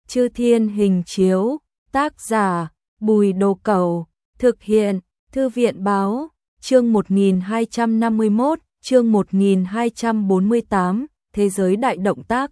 Chư Thiên Hình Chiếu, tác giả Bùi Đồ Cẩu, thực hiện Thư viện Báo, chương 1251, chương 1248, Thế giới đại động tác.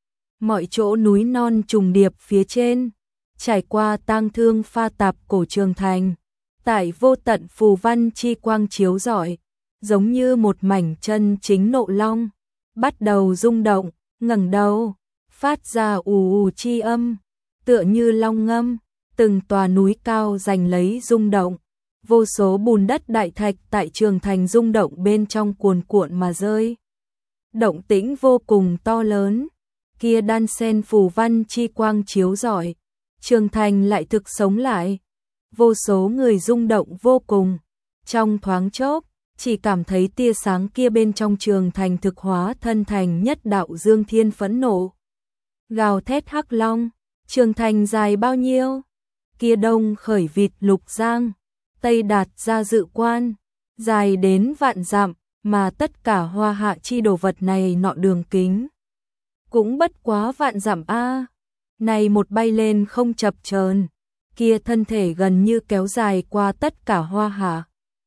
Mọi chỗ núi non trùng điệp phía trên, trải qua tang thương pha tạp cổ Trường Thành, tại vô tận phù văn chi quang chiếu rọi, giống như một mảnh chân chính nộ long, bắt đầu rung động, ngẩng đầu, phát ra ù ù chi âm, tựa như long ngâm, từng tòa núi cao giành lấy rung động, vô số bùn đất đại thạch tại Trường Thành rung động bên trong cuồn cuộn mà rơi. Động tĩnh vô cùng to lớn, kia đan sen phù văn chi quang chiếu rọi, Trường Thành lại thực sống lại, vô số người rung động vô cùng, trong thoáng chốc, chỉ cảm thấy tia sáng kia bên trong Trường Thành thực hóa thân thành nhất đạo dương thiên phẫn nộ. Gào thét hắc long, Trường Thành dài bao nhiêu? Kia đông khởi vịt Lục Giang, tây đạt ra Dự Quan, dài đến vạn dặm, mà tất cả hoa hạ chi đồ vật này nọ đường kính cũng bất quá vạn dặm a. Này một bay lên không chập chờn, kia thân thể gần như kéo dài qua tất cả hoa hạ.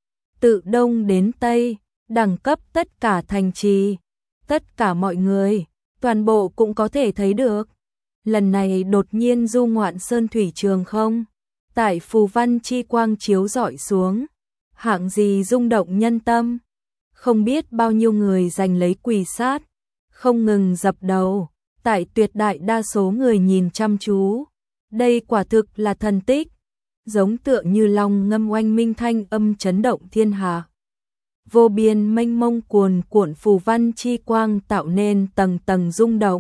Từ đông đến tây, đẳng cấp tất cả thành trì, tất cả mọi người, toàn bộ cũng có thể thấy được. Lần này đột nhiên du ngoạn sơn thủy trường không, tại phù văn chi quang chiếu rọi xuống, hạng gì rung động nhân tâm, không biết bao nhiêu người giành lấy quỳ sát, không ngừng dập đầu, tại tuyệt đại đa số người nhìn chăm chú, đây quả thực là thần tích, giống tựa như long ngâm oanh minh thanh âm chấn động thiên hạ. Vô biên mênh mông cuồn cuộn phù văn chi quang tạo nên tầng tầng rung động.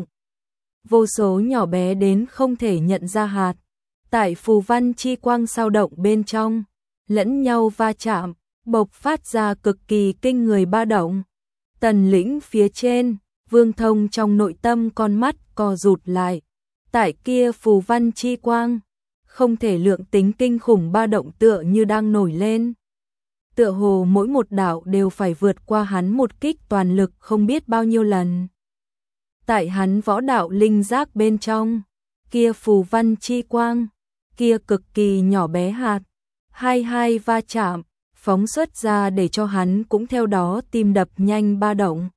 Vô số nhỏ bé đến không thể nhận ra hạt, tại phù văn chi quang sao động bên trong, lẫn nhau va chạm, bộc phát ra cực kỳ kinh người ba động. Tần lĩnh phía trên, Vương Thông trong nội tâm con mắt co rụt lại, tại kia phù văn chi quang, không thể lượng tính kinh khủng ba động tựa như đang nổi lên. Tựa hồ mỗi một đạo đều phải vượt qua hắn một kích toàn lực không biết bao nhiêu lần. Tại hắn võ đạo linh giác bên trong, kia phù văn chi quang, kia cực kỳ nhỏ bé hạt, hai va chạm, phóng xuất ra để cho hắn cũng theo đó tim đập nhanh ba động.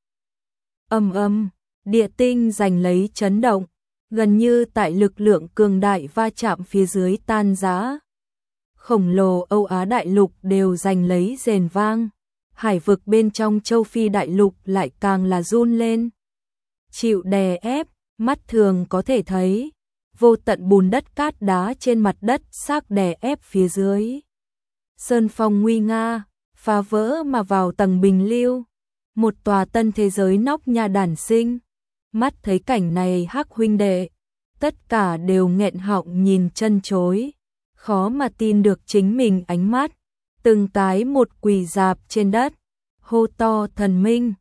Địa tinh giành lấy chấn động, gần như tại lực lượng cường đại va chạm phía dưới tan rã. Khổng lồ Âu Á đại lục đều giành lấy rền vang, hải vực bên trong châu Phi đại lục lại càng là run lên. Chịu đè ép, mắt thường có thể thấy, vô tận bùn đất cát đá trên mặt đất xác đè ép phía dưới. Sơn phong nguy nga, phá vỡ mà vào tầng bình lưu, một tòa tân thế giới nóc nhà đản sinh. Mắt thấy cảnh này hắc huynh đệ, tất cả đều nghẹn họng nhìn chân chối, khó mà tin được chính mình ánh mắt, từng cái một quỳ dạp trên đất, hô to thần minh,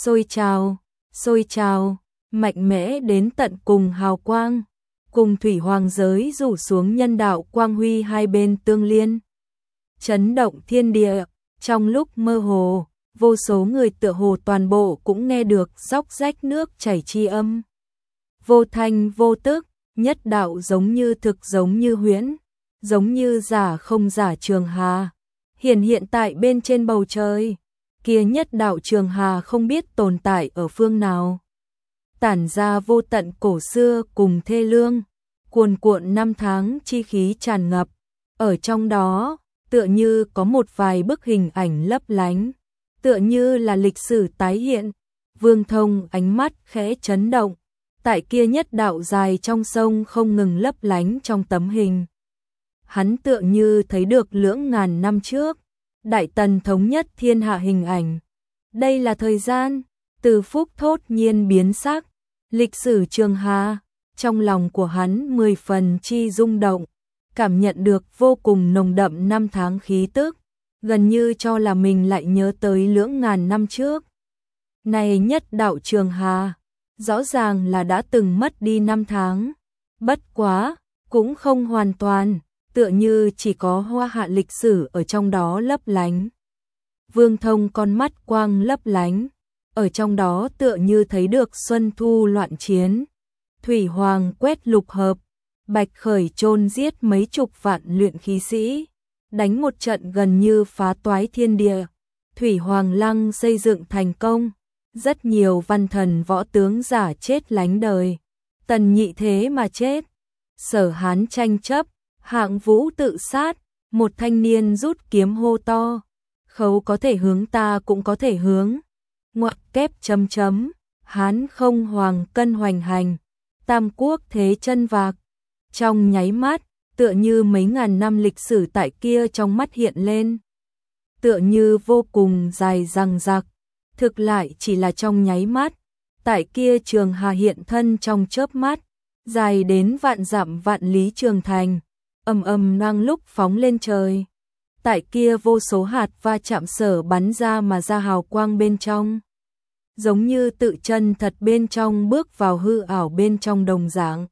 sôi trào, mạnh mẽ đến tận cùng hào quang, cùng thủy hoàng giới rủ xuống nhân đạo quang huy hai bên tương liên. Chấn động thiên địa, trong lúc mơ hồ, vô số người tựa hồ toàn bộ cũng nghe được róc rách nước chảy chi âm. Vô thanh vô tức, nhất đạo giống như thực giống như huyễn, giống như giả không giả trường hà, hiện tại bên trên bầu trời, kia nhất đạo trường hà không biết tồn tại ở phương nào. Tản ra vô tận cổ xưa cùng thê lương, cuồn cuộn năm tháng chi khí tràn ngập, ở trong đó, tựa như có một vài bức hình ảnh lấp lánh, tựa như là lịch sử tái hiện. Vương Thông ánh mắt khẽ chấn động, tại kia nhất đạo dài trong sông không ngừng lấp lánh trong tấm hình. Hắn tựa như thấy được lưỡng ngàn năm trước, Đại Tần thống nhất thiên hạ hình ảnh. Đây là thời gian, từ phúc thốt nhiên biến sắc, lịch sử trường hà, trong lòng của hắn 10 phần chi rung động, cảm nhận được vô cùng nồng đậm năm tháng khí tức, gần như cho là mình lại nhớ tới lưỡng ngàn năm trước. Này nhất đạo trường hà, rõ ràng là đã từng mất đi năm tháng, bất quá, cũng không hoàn toàn, tựa như chỉ có hoa hạ lịch sử ở trong đó lấp lánh. Vương Thông con mắt quang lấp lánh, ở trong đó tựa như thấy được xuân thu loạn chiến, thủy hoàng quét lục hợp, Bạch Khởi chôn giết mấy chục vạn luyện khí sĩ, đánh một trận gần như phá toái thiên địa. Thủy Hoàng Lăng xây dựng thành công, rất nhiều văn thần võ tướng giả chết lánh đời. Tần Nhị thế mà chết. Sở Hán tranh chấp, Hạng Vũ tự sát, một thanh niên rút kiếm hô to. Khấu có thể hướng ta cũng có thể hướng. Ngoặc kép chấm chấm, Hán không hoàng cân hoành hành, Tam Quốc thế chân vạc. Trong nháy mắt, tựa như mấy ngàn năm lịch sử tại kia trong mắt hiện lên. Tựa như vô cùng dài dằng dặc, thực lại chỉ là trong nháy mắt. Tại kia Trường Hà hiện thân trong chớp mắt, dài đến vạn dặm vạn lý trường thành, ầm ầm đang lúc phóng lên trời. Tại kia vô số hạt va chạm sở bắn ra mà ra hào quang bên trong, giống như tự chân thật bên trong bước vào hư ảo bên trong đồng dạng.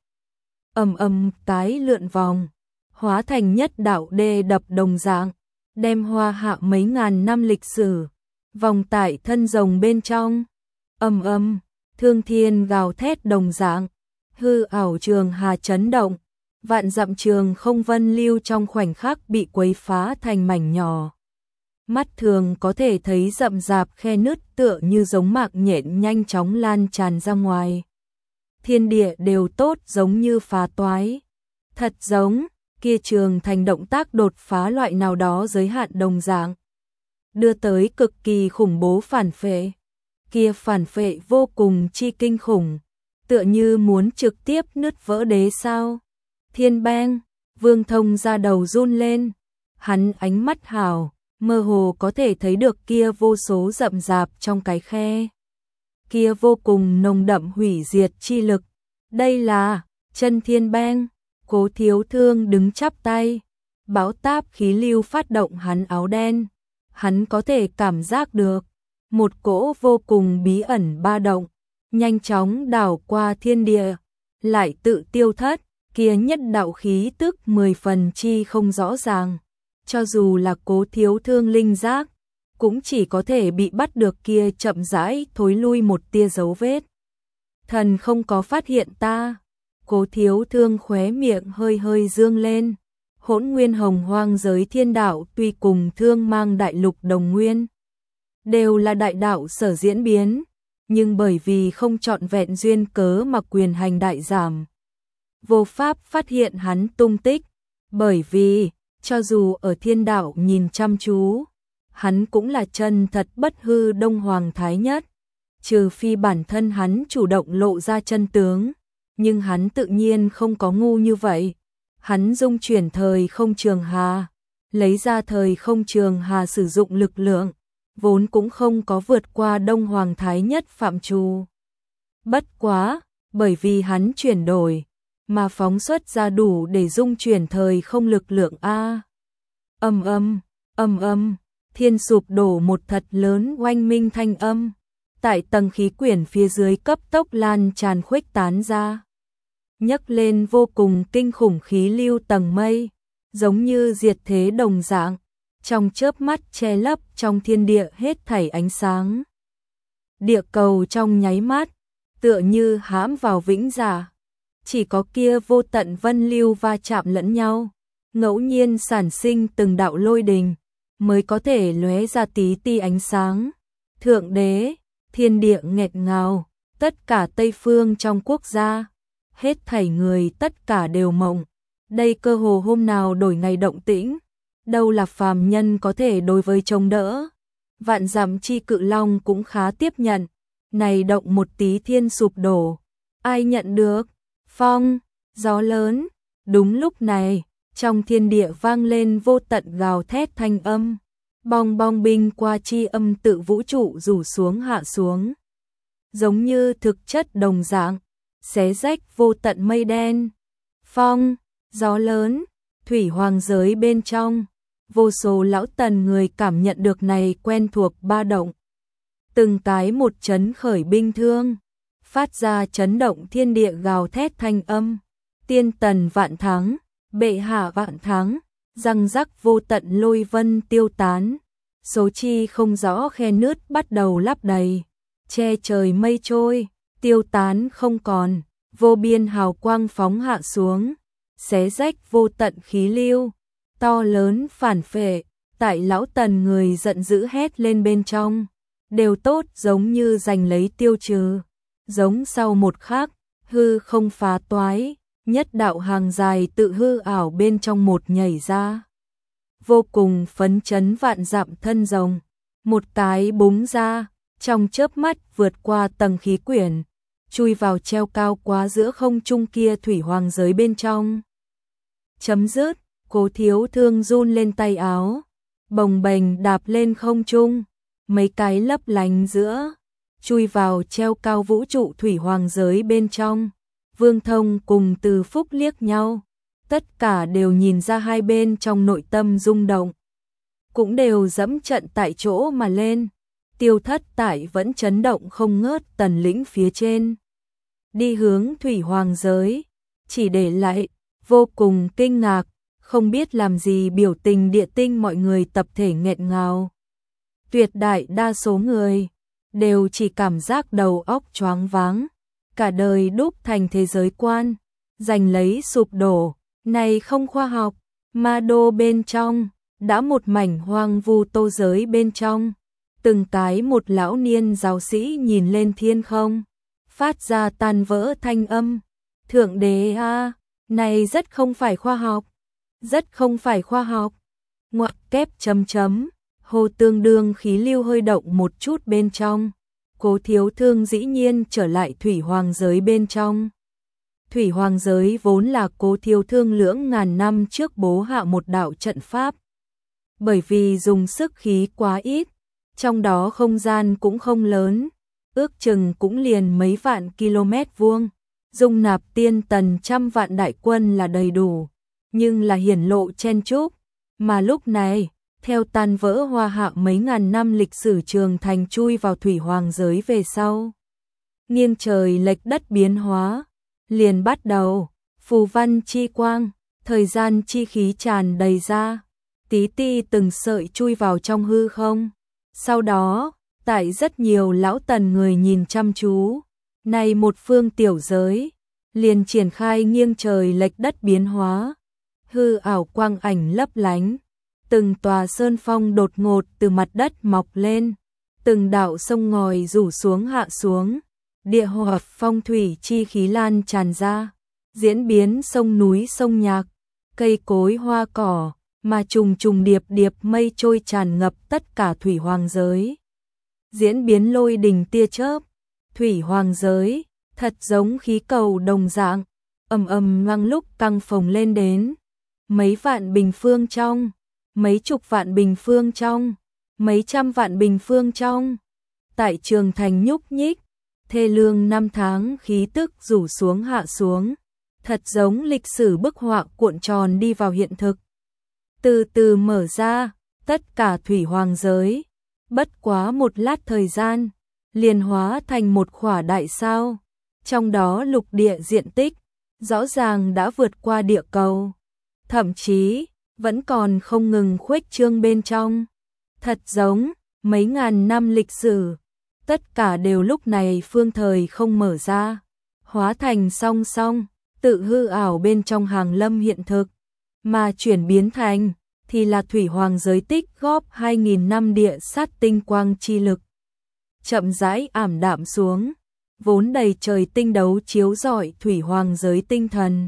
Ầm ầm tái lượn vòng, hóa thành nhất đạo đê đập đồng dạng, đem hoa hạ mấy ngàn năm lịch sử, vòng tại thân rồng bên trong. Ầm ầm, thương thiên gào thét đồng dạng, hư ảo Trường Hà chấn động, vạn dặm trường không vân lưu trong khoảnh khắc bị quấy phá thành mảnh nhỏ. Mắt thường có thể thấy rậm rạp khe nứt tựa như giống mạng nhện nhanh chóng lan tràn ra ngoài. Thiên địa đều tốt giống như phá toái. Thật giống, kia trường thành động tác đột phá loại nào đó giới hạn đồng dạng. Đưa tới cực kỳ khủng bố phản phệ. Kia phản phệ vô cùng chi kinh khủng, tựa như muốn trực tiếp nứt vỡ đế sao. Thiên bang, Vương Thông ra đầu run lên. Hắn ánh mắt hào, mơ hồ có thể thấy được kia vô số rậm rạp trong cái khe. Kia vô cùng nồng đậm hủy diệt chi lực. Đây là chân thiên bang. Cố Thiếu Thương đứng chắp tay, bão táp khí lưu phát động hắn áo đen. Hắn có thể cảm giác được một cỗ vô cùng bí ẩn ba động, nhanh chóng đảo qua thiên địa, lại tự tiêu thất. Kia nhất đạo khí tức 10 phần chi không rõ ràng, cho dù là Cố Thiếu Thương linh giác, cũng chỉ có thể bị bắt được kia chậm rãi thối lui một tia dấu vết. Thần không có phát hiện ta. Cố Thiếu Thương khóe miệng hơi hơi dương lên. Hỗn Nguyên Hồng Hoang giới thiên đạo tuy cùng Thương Mang đại lục đồng nguyên, đều là đại đạo sở diễn biến, nhưng bởi vì không trọn vẹn duyên cớ mà quyền hành đại giảm, vô pháp phát hiện hắn tung tích. Bởi vì, cho dù ở thiên đạo nhìn chăm chú, hắn cũng là chân thật bất hư Đông Hoàng Thái Nhất. Trừ phi bản thân hắn chủ động lộ ra chân tướng, nhưng hắn tự nhiên không có ngu như vậy. Hắn dung chuyển thời không trường hà, lấy ra thời không trường hà sử dụng lực lượng, vốn cũng không có vượt qua Đông Hoàng Thái Nhất phạm trù. Bất quá, bởi vì hắn chuyển đổi, mà phóng xuất ra đủ để dung chuyển thời không lực lượng a. Ầm ầm, thiên sụp đổ một thật lớn oanh minh thanh âm, tại tầng khí quyển phía dưới cấp tốc lan tràn khuếch tán ra, nhấc lên vô cùng kinh khủng khí lưu tầng mây, giống như diệt thế đồng dạng, trong chớp mắt che lấp trong thiên địa hết thảy ánh sáng. Địa cầu trong nháy mắt, tựa như hãm vào vĩnh giả. Chỉ có kia vô tận vân lưu va chạm lẫn nhau, ngẫu nhiên sản sinh từng đạo lôi đình, mới có thể lóe ra tí ti ánh sáng. Thượng đế, thiên địa nghẹt ngào, tất cả Tây phương trong quốc gia, hết thảy người tất cả đều mộng. Đây cơ hồ hôm nào đổi ngày động tĩnh, đâu là phàm nhân có thể đối với chống đỡ. Vạn dặm chi cự long cũng khá tiếp nhận, này động một tí thiên sụp đổ, ai nhận được? Phong, gió lớn. Đúng lúc này, trong thiên địa vang lên vô tận gào thét thanh âm, bong bong binh qua chi âm tự vũ trụ rủ xuống hạ xuống, giống như thực chất đồng dạng, xé rách vô tận mây đen. Phong, gió lớn, thủy hoàng giới bên trong, vô số lão tần người cảm nhận được này quen thuộc ba động, từng cái một chấn khởi binh thương, phát ra chấn động thiên địa gào thét thanh âm. Tiên tần vạn thắng, bệ hạ vạn thắng, răng rắc vô tận lôi vân tiêu tán, số chi không rõ khe nứt bắt đầu lấp đầy, che trời mây trôi, tiêu tán không còn, vô biên hào quang phóng hạ xuống, xé rách vô tận khí lưu, to lớn phản phệ, tại lão Tần người giận dữ hét lên bên trong, đều tốt giống như giành lấy tiêu trừ, giống sau một khắc, hư không phá toái, nhất đạo hàng dài tự hư ảo bên trong một nhảy ra. Vô cùng phấn chấn vạn dặm thân rồng, một cái búng ra, trong chớp mắt vượt qua tầng khí quyển, chui vào treo cao quá giữa không trung kia thủy hoàng giới bên trong. Chấm dứt, Cố Thiếu Thương run lên tay áo, bồng bềnh đạp lên không trung, mấy cái lấp lánh giữa, chui vào treo cao vũ trụ thủy hoàng giới bên trong. Vương Thông cùng Từ Phúc liếc nhau, tất cả đều nhìn ra hai bên trong nội tâm rung động, cũng đều dẫm trận tại chỗ mà lên. Tiêu Thất Tại vẫn chấn động không ngớt tần lĩnh phía trên, đi hướng thủy hoàng giới, chỉ để lại vô cùng kinh ngạc, không biết làm gì biểu tình địa tinh mọi người tập thể nghẹn ngào. Tuyệt đại đa số người đều chỉ cảm giác đầu óc choáng váng, cả đời đúc thành thế giới quan, giành lấy sụp đổ, này không khoa học, ma đô bên trong, đã một mảnh hoang vu tô giới bên trong, từng cái một lão niên giáo sĩ nhìn lên thiên không, phát ra tan vỡ thanh âm, Thượng Đế a, này rất không phải khoa học, rất không phải khoa học, ngoặc kép chấm chấm, hồ tương đương khí lưu hơi động một chút bên trong. Cố Thiếu Thương dĩ nhiên trở lại thủy hoàng giới bên trong. Thủy hoàng giới vốn là Cố Thiếu Thương lưỡng ngàn năm trước bố hạ một đạo trận pháp. Bởi vì dùng sức khí quá ít, trong đó không gian cũng không lớn, ước chừng cũng liền mấy vạn km vuông, dung nạp tiên tần trăm vạn đại quân là đầy đủ, nhưng là hiển lộ chen chúc, mà lúc này theo tan vỡ hoa hạ mấy ngàn năm lịch sử trường thành chui vào thủy hoàng giới về sau. Nghiêng trời lệch đất biến hóa, liền bắt đầu, phù văn chi quang, thời gian chi khí tràn đầy ra, tí ti từng sợi chui vào trong hư không. Sau đó, tại rất nhiều lão tần người nhìn chăm chú, này một phương tiểu giới, liền triển khai nghiêng trời lệch đất biến hóa, hư ảo quang ảnh lấp lánh. Từng tòa sơn phong đột ngột từ mặt đất mọc lên, từng đạo sông ngòi rủ xuống hạ xuống, địa hợp phong thủy chi khí lan tràn ra, diễn biến sông núi sông nhạc, cây cối hoa cỏ, mà trùng trùng điệp điệp mây trôi tràn ngập tất cả thủy hoàng giới. Diễn biến lôi đình tia chớp, thủy hoàng giới, thật giống khí cầu đồng dạng, ầm ầm ngang lúc căng phồng lên đến, mấy vạn bình phương trong, mấy chục vạn bình phương trong, mấy trăm vạn bình phương trong. Tại trường thành nhúc nhích, thê lương năm tháng khí tức rủ xuống hạ xuống, thật giống lịch sử bức họa cuộn tròn đi vào hiện thực. Từ từ mở ra, tất cả thủy hoàng giới, bất quá một lát thời gian, liền hóa thành một khỏa đại sao, trong đó lục địa diện tích, rõ ràng đã vượt qua địa cầu. Thậm chí, vẫn còn không ngừng khuếch trương bên trong. Thật giống, mấy ngàn năm lịch sử, tất cả đều lúc này phương thời không mở ra, hóa thành song song, tự hư ảo bên trong hàng lâm hiện thực, mà chuyển biến thành, thì là thủy hoàng giới tích góp 2.000 năm địa sát tinh quang chi lực. Chậm rãi ảm đạm xuống, vốn đầy trời tinh đấu chiếu rọi thủy hoàng giới tinh thần.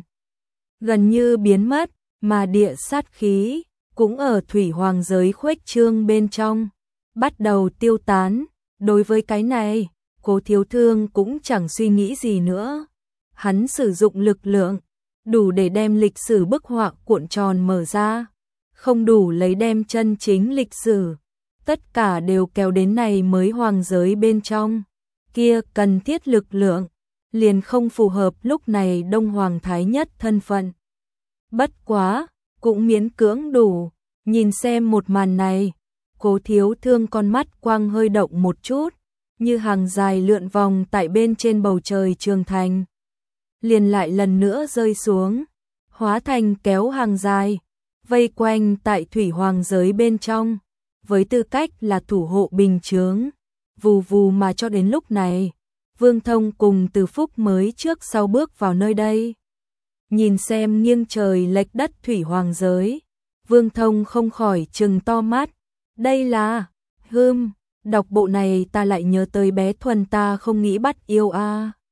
Gần như biến mất, mà địa sát khí cũng ở thủy hoàng giới khuếch trương bên trong, bắt đầu tiêu tán. Đối với cái này, Cố Thiếu Thương cũng chẳng suy nghĩ gì nữa. Hắn sử dụng lực lượng, đủ để đem lịch sử bức họa cuộn tròn mở ra, không đủ lấy đem chân chính lịch sử. Tất cả đều kéo đến này mới hoàng giới bên trong. Kia cần thiết lực lượng, liền không phù hợp lúc này Đông Hoàng Thái Nhất thân phận. Bất quá, cũng miễn cưỡng đủ, nhìn xem một màn này, Cố Thiếu Thương con mắt quang hơi động một chút, như hàng dài lượn vòng tại bên trên bầu trời trường thành. Liền lại lần nữa rơi xuống, hóa thành kéo hàng dài, vây quanh tại thủy hoàng giới bên trong, với tư cách là thủ hộ bình chướng. Vù vù mà cho đến lúc này, Vương Thông cùng Từ Phúc mới trước sau bước vào nơi đây. nhìn xem nghiêng trời lệch đất thủy hoàng giới. Vương Thông không khỏi trừng to mắt, đây là, đọc bộ này ta lại nhớ tới bé Thuần ta không nghĩ bắt yêu a.